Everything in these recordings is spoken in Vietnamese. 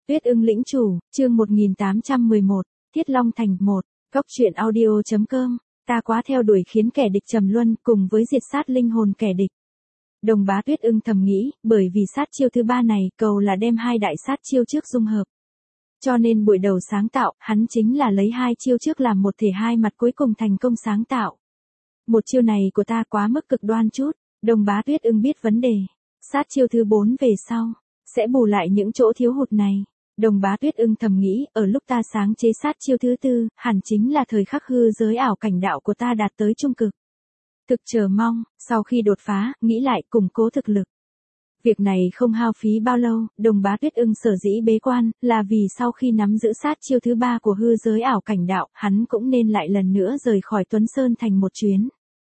Tuyết ưng lĩnh chủ, chương 1811, Thiết Long Thành 1, Cóc truyện audio.com, ta quá theo đuổi khiến kẻ địch trầm luân cùng với diệt sát linh hồn kẻ địch. Đồng Bá Tuyết ưng thầm nghĩ, bởi vì sát chiêu thứ ba này cầu là đem hai đại sát chiêu trước dung hợp. Cho nên buổi đầu sáng tạo, hắn chính là lấy hai chiêu trước làm một thể hai mặt cuối cùng thành công sáng tạo. Một chiêu này của ta quá mức cực đoan chút, Đồng Bá Tuyết ưng biết vấn đề. Sát chiêu thứ 4 về sau, sẽ bù lại những chỗ thiếu hụt này. Đồng Bá Tuyết ưng thầm nghĩ, ở lúc ta sáng chế sát chiêu thứ 4, hẳn chính là thời khắc hư giới ảo cảnh đạo của ta đạt tới trung cực. Thực chờ mong, sau khi đột phá, nghĩ lại củng cố thực lực. Việc này không hao phí bao lâu, Đồng Bá Tuyết ưng sở dĩ bế quan, là vì sau khi nắm giữ sát chiêu thứ 3 của hư giới ảo cảnh đạo, hắn cũng nên lại lần nữa rời khỏi Tuấn Sơn thành một chuyến.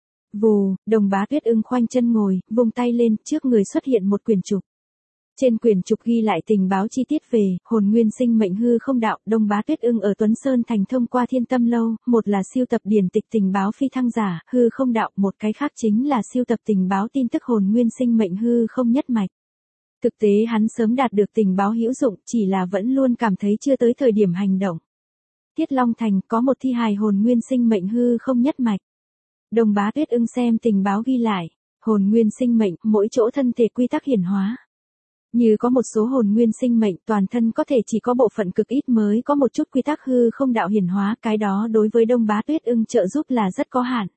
Vù, Đồng Bá Tuyết ưng khoanh chân ngồi, vung tay lên, trước người xuất hiện một quyển trục. Trên quyển trục ghi lại tình báo chi tiết về hồn nguyên sinh mệnh hư không đạo. Đồng Bá Tuyết ưng ở Tuấn Sơn thành thông qua Thiên Tâm lâu, một là siêu tập điển tịch tình báo phi thăng giả hư không đạo, một cái khác chính là siêu tập tình báo tin tức hồn nguyên sinh mệnh hư không nhất mạch. Thực tế hắn sớm đạt được tình báo hữu dụng, chỉ là vẫn luôn cảm thấy chưa tới thời điểm hành động. Thiết Long Thành có một thi hài hồn nguyên sinh mệnh hư không nhất mạch. Đồng Bá Tuyết ưng xem tình báo ghi lại, hồn nguyên sinh mệnh, mỗi chỗ thân thể quy tắc hiển hóa. Như có một số hồn nguyên sinh mệnh toàn thân có thể chỉ có bộ phận cực ít mới có một chút quy tắc hư không đạo hiển hóa, cái đó đối với Đồng Bá Tuyết ưng trợ giúp là rất có hạn.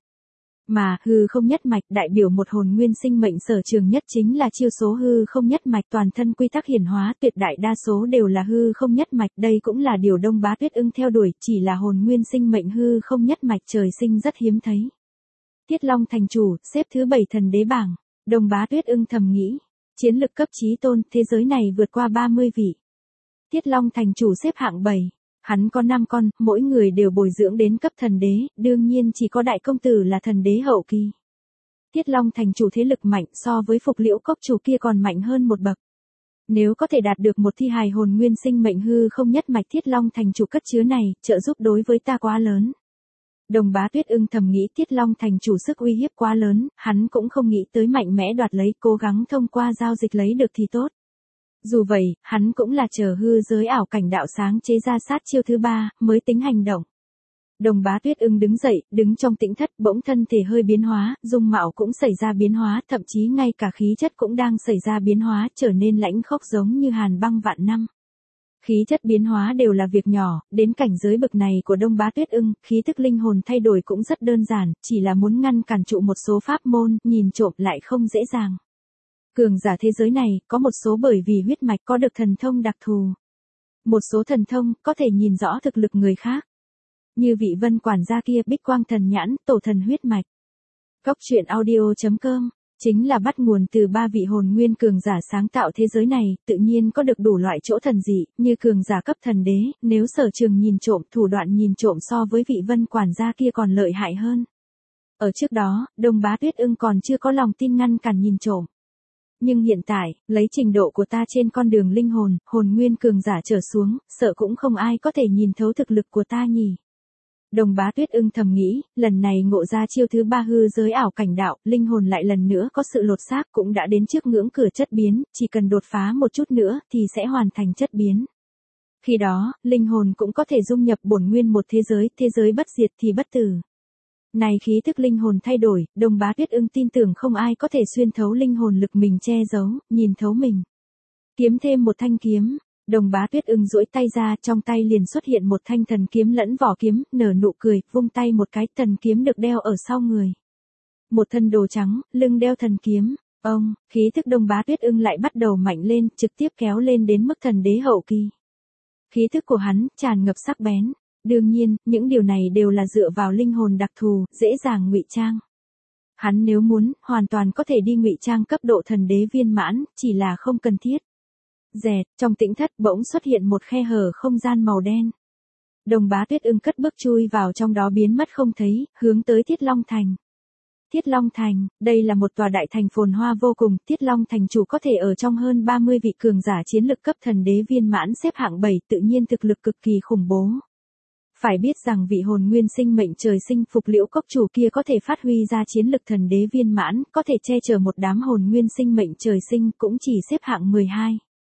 Mà hư không nhất mạch đại biểu một hồn nguyên sinh mệnh sở trường nhất chính là chiêu số hư không nhất mạch, toàn thân quy tắc hiển hóa tuyệt đại đa số đều là hư không nhất mạch, đây cũng là điều Đồng Bá Tuyết ưng theo đuổi, chỉ là hồn nguyên sinh mệnh hư không nhất mạch trời sinh rất hiếm thấy. Thiết Long thành chủ, xếp thứ 7 thần đế bảng, Đồng Bá Tuyết ưng thầm nghĩ. Chiến lực cấp chí tôn, thế giới này vượt qua 30 vị. Thiết Long thành chủ xếp hạng 7. Hắn có 5 con, mỗi người đều bồi dưỡng đến cấp thần đế, đương nhiên chỉ có đại công tử là thần đế hậu kỳ. Thiết Long thành chủ thế lực mạnh, so với Phục Liễu cốc chủ kia còn mạnh hơn một bậc. Nếu có thể đạt được một thi hài hồn nguyên sinh mệnh hư không nhất mạch Thiết Long thành chủ cất chứa này, trợ giúp đối với ta quá lớn. Đồng Bá Tuyết ưng thầm nghĩ Thiết Long thành chủ sức uy hiếp quá lớn, hắn cũng không nghĩ tới mạnh mẽ đoạt lấy, cố gắng thông qua giao dịch lấy được thì tốt. Dù vậy, hắn cũng là chờ hư giới ảo cảnh đạo sáng chế ra sát chiêu thứ 3, mới tính hành động. Đồng Bá Tuyết ưng đứng dậy, đứng trong tĩnh thất, bỗng thân thể hơi biến hóa, dung mạo cũng xảy ra biến hóa, thậm chí ngay cả khí chất cũng đang xảy ra biến hóa, trở nên lãnh khốc giống như hàn băng vạn năm. Khí chất biến hóa đều là việc nhỏ, đến cảnh giới bậc này của Đồng Bá Tuyết ưng, khí tức linh hồn thay đổi cũng rất đơn giản, chỉ là muốn ngăn cản trụ một số pháp môn, nhìn trộm lại không dễ dàng. Cường giả thế giới này, có một số bởi vì huyết mạch có được thần thông đặc thù. Một số thần thông, có thể nhìn rõ thực lực người khác. Như vị Vân quản gia kia, Bích Quang thần nhãn, tổ thần huyết mạch. Cóc truyện audio.com chính là bắt nguồn từ 3 vị hồn nguyên cường giả sáng tạo thế giới này, tự nhiên có được đủ loại chỗ thần dị, như cường giả cấp thần đế, nếu sở trường nhìn trộm, thủ đoạn nhìn trộm so với vị Vân quản gia kia còn lợi hại hơn. Ở trước đó, Đồng Bá Tuyết ưng còn chưa có lòng tin ngăn cản nhìn trộm. Nhưng hiện tại, lấy trình độ của ta trên con đường linh hồn, hồn nguyên cường giả trở xuống, sợ cũng không ai có thể nhìn thấu thực lực của ta nhỉ. Đồng Bá Tuyết ưng thầm nghĩ, lần này ngộ ra chiêu thứ 3 hư giới ảo cảnh đạo, linh hồn lại lần nữa có sự lột xác, cũng đã đến trước ngưỡng cửa chất biến, chỉ cần đột phá một chút nữa thì sẽ hoàn thành chất biến. Khi đó, linh hồn cũng có thể dung nhập bổn nguyên một thế giới bất diệt thì bất tử. Này khí thức linh hồn thay đổi, Đồng Bá Tuyết ưng tin tưởng không ai có thể xuyên thấu linh hồn lực mình che giấu, nhìn thấu mình. Kiếm thêm một thanh kiếm. Đồng Bá Tuyết ưng duỗi tay ra, trong tay liền xuất hiện một thanh thần kiếm lẫn vỏ kiếm, nở nụ cười, vung tay một cái, thần kiếm được đeo ở sau người. Một thân đồ trắng, lưng đeo thần kiếm, khí thức Đồng Bá Tuyết ưng lại bắt đầu mạnh lên, trực tiếp kéo lên đến mức thần đế hậu kỳ. Khí thức của hắn tràn ngập sắc bén. Đương nhiên, những điều này đều là dựa vào linh hồn đặc thù, dễ dàng ngụy trang. Hắn nếu muốn, hoàn toàn có thể đi ngụy trang cấp độ thần đế viên mãn, chỉ là không cần thiết. Dẹt, trong tĩnh thất bỗng xuất hiện một khe hở không gian màu đen. Đồng Bá Tuyết ưng cất bước chui vào trong đó biến mất không thấy, hướng tới Thiết Long Thành. Thiết Long Thành, đây là một tòa đại thành phồn hoa vô cùng, Thiết Long Thành chủ có thể ở trong hơn 30 vị cường giả chiến lực cấp thần đế viên mãn xếp hạng 7, tự nhiên thực lực cực kỳ khủng bố. Phải biết rằng vị hồn nguyên sinh mệnh trời sinh Phục Liễu cốc chủ kia có thể phát huy ra chiến lực thần đế viên mãn, có thể che chở một đám hồn nguyên sinh mệnh trời sinh, cũng chỉ xếp hạng 12.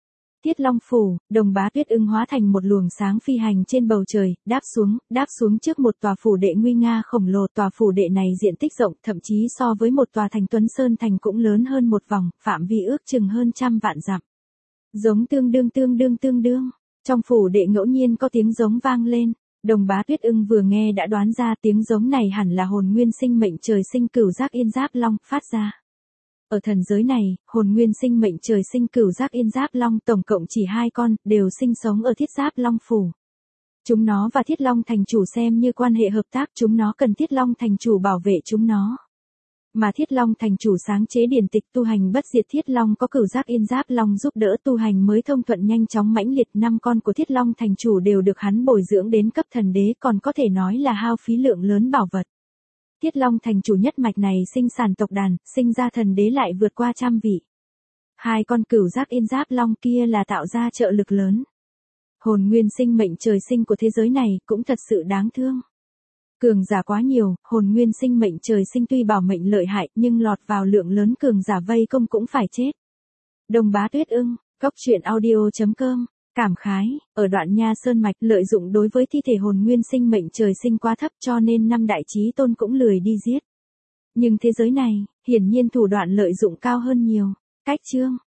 Thiết Long Phủ, Đồng Bá Tuyết Ưng hóa thành một luồng sáng phi hành trên bầu trời, đáp xuống trước một tòa phủ đệ nguy nga khổng lồ. Tòa phủ đệ này diện tích rộng, thậm chí so với một tòa thành Tuấn Sơn thành cũng lớn hơn một vòng, phạm vi ước chừng hơn 100 vạn dặm. Giống tương đương. Trong phủ đệ ngẫu nhiên có tiếng giống vang lên. Đồng Bá Tuyết Ưng vừa nghe đã đoán ra tiếng giống này hẳn là hồn nguyên sinh mệnh trời sinh Cửu Giác Yên Giáp Long phát ra. Ở thần giới này, hồn nguyên sinh mệnh trời sinh Cửu Giác Yên Giáp Long tổng cộng chỉ 2 con, đều sinh sống ở Thiết Giáp Long Phủ. Chúng nó và Thiết Long thành chủ xem như quan hệ hợp tác, chúng nó cần Thiết Long thành chủ bảo vệ chúng nó. Mà Thiết Long thành chủ sáng chế điển tịch tu hành bất diệt Thiết Long có Cửu Giác Yên Giáp Long giúp đỡ tu hành mới thông thuận nhanh chóng mãnh liệt. 5 con của Thiết Long thành chủ đều được hắn bồi dưỡng đến cấp thần đế, còn có thể nói là hao phí lượng lớn bảo vật. Thiết Long thành chủ nhất mạch này sinh sản tộc đàn, sinh ra thần đế lại vượt qua 100 vị. 2 con Cửu Giác Yên Giáp Long kia là tạo ra trợ lực lớn. Hồn nguyên sinh mệnh trời sinh của thế giới này cũng thật sự đáng thương. Cường giả quá nhiều, hồn nguyên sinh mệnh trời sinh tuy bảo mệnh lợi hại nhưng lọt vào lượng lớn cường giả vây công cũng phải chết. Đồng Bá Tuyết Ưng, Cốc Truyện Audio.com, cảm khái, ở đoạn Nha Sơn Mạch lợi dụng đối với thi thể hồn nguyên sinh mệnh trời sinh quá thấp cho nên 5 đại chí tôn cũng lười đi giết. Nhưng thế giới này, hiển nhiên thủ đoạn lợi dụng cao hơn nhiều. Cách chương